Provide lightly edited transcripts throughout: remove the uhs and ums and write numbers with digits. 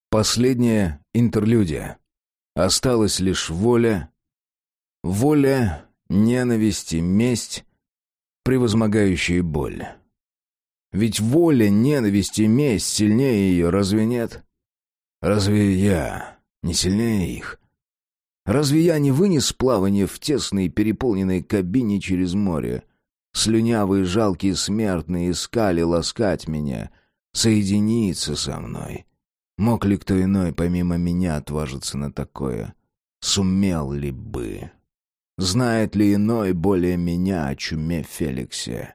Последняя интерлюдия. Осталась лишь воля. Воля, ненависть и месть, превозмогающие боль. Ведь воля, ненависть и месть сильнее ее, разве нет? Разве я не сильнее их? Разве я не вынес плавание в тесной переполненной кабине через море? Слюнявые жалкие смертные искали ласкать меня, соединиться со мной. Мог ли кто иной, помимо меня, отважиться на такое? Сумел ли бы? Знает ли иной более меня о чуме Феликсе?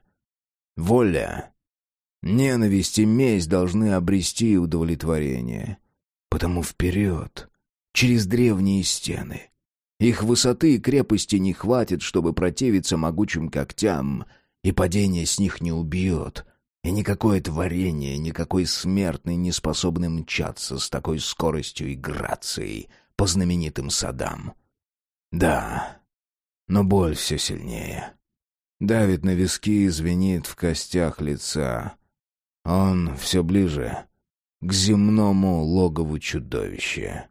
Воля, ненависть и месть должны обрести удовлетворение. Потому вперед, через древние стены. Их высоты и крепости не хватит, чтобы противиться могучим когтям, и падение с них не убьет. И никакое творение, никакой смертный не способны мчаться с такой скоростью и грацией по знаменитым садам. Да, но боль все сильнее. Давит на виски и звенит в костях лица. Он все ближе к земному логову чудовища.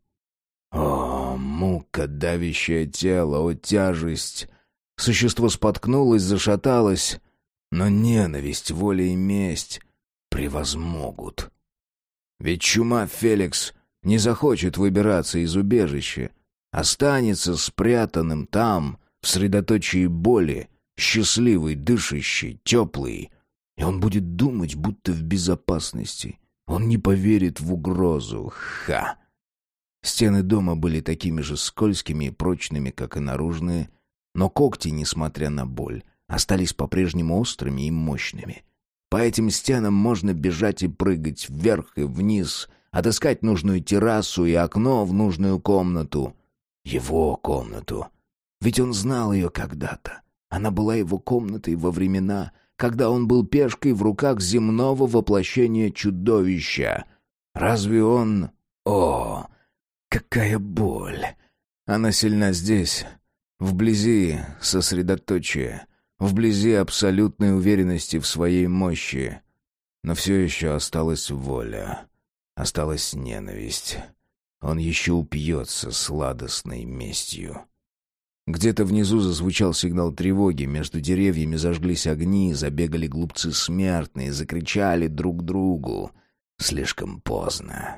О, мука, давящее тело, о, тяжесть! Существо споткнулось, зашаталось, но ненависть, воля и месть превозмогут. Ведь чума Феликс не захочет выбираться из убежища, останется спрятанным там, в средоточии боли, счастливый, дышащий, теплый, и он будет думать, будто в безопасности. Он не поверит в угрозу. Ха! Стены дома были такими же скользкими и прочными, как и наружные, но когти, несмотря на боль, остались по-прежнему острыми и мощными. По этим стенам можно бежать и прыгать вверх и вниз, отыскать нужную террасу и окно в нужную комнату. Его комнату. Ведь он знал ее когда-то. Она была его комнатой во времена, когда он был пешкой в руках земного воплощения чудовища. Разве он... О, какая боль! Она сильна здесь, вблизи сосредоточия, вблизи абсолютной уверенности в своей мощи. Но все еще осталась воля, осталась ненависть. Он еще упьется сладостной местью. Где-то внизу зазвучал сигнал тревоги, между деревьями зажглись огни, забегали глупцы смертные, закричали друг другу. Слишком поздно.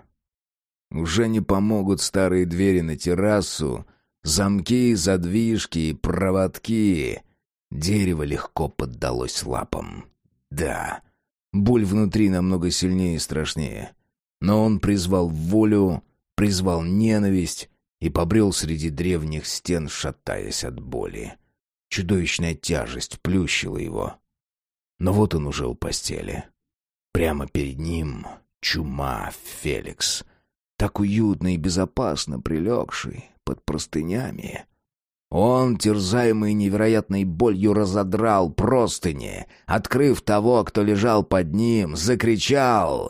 Уже не помогут старые двери на террасу, замки, задвижки и проводки. Дерево легко поддалось лапам. Да, боль внутри намного сильнее и страшнее. Но он призвал волю, призвал ненависть и побрел среди древних стен, шатаясь от боли. Чудовищная тяжесть плющила его. Но вот он уже у постели. Прямо перед ним чума Феликс, так уютно и безопасно прилегший под простынями. Он, терзаемый невероятной болью, разодрал простыни, открыв того, кто лежал под ним, закричал: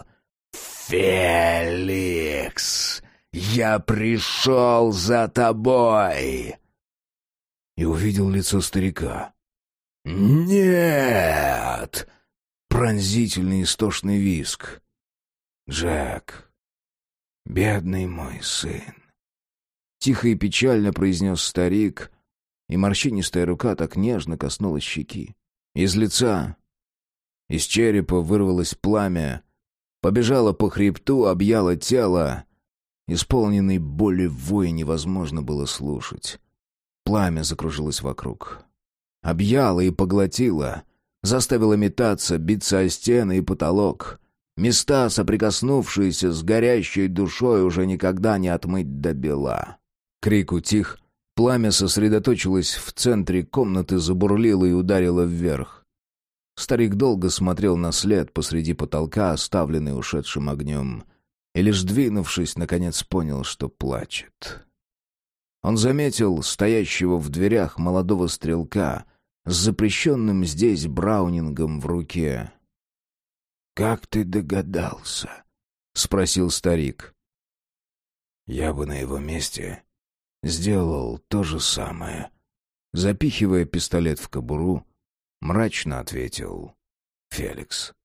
«Феликс! Я пришел за тобой!» И увидел лицо старика. «Нет!» Пронзительный истошный визг. «Джек, бедный мой сын!» Тихо и печально произнес старик, и морщинистая рука так нежно коснулась щеки. Из лица, из черепа вырвалось пламя, побежало по хребту, объяло тело. Исполненный боли вой невозможно было слушать. Пламя закружилось вокруг. Объяло и поглотило, заставило метаться, биться о стены и потолок. Места, соприкоснувшиеся с горящей душой, уже никогда не отмыть добела. Крик утих, пламя сосредоточилось в центре комнаты, забурлило и ударило вверх. Старик долго смотрел на след посреди потолка, оставленный ушедшим огнем, и лишь двинувшись, наконец понял, что плачет. Он заметил стоящего в дверях молодого стрелка с запрещенным здесь браунингом в руке. «Как ты догадался?» — спросил старик. «Я бы на его месте сделал то же самое». Запихивая пистолет в кобуру, мрачно ответил Феликс.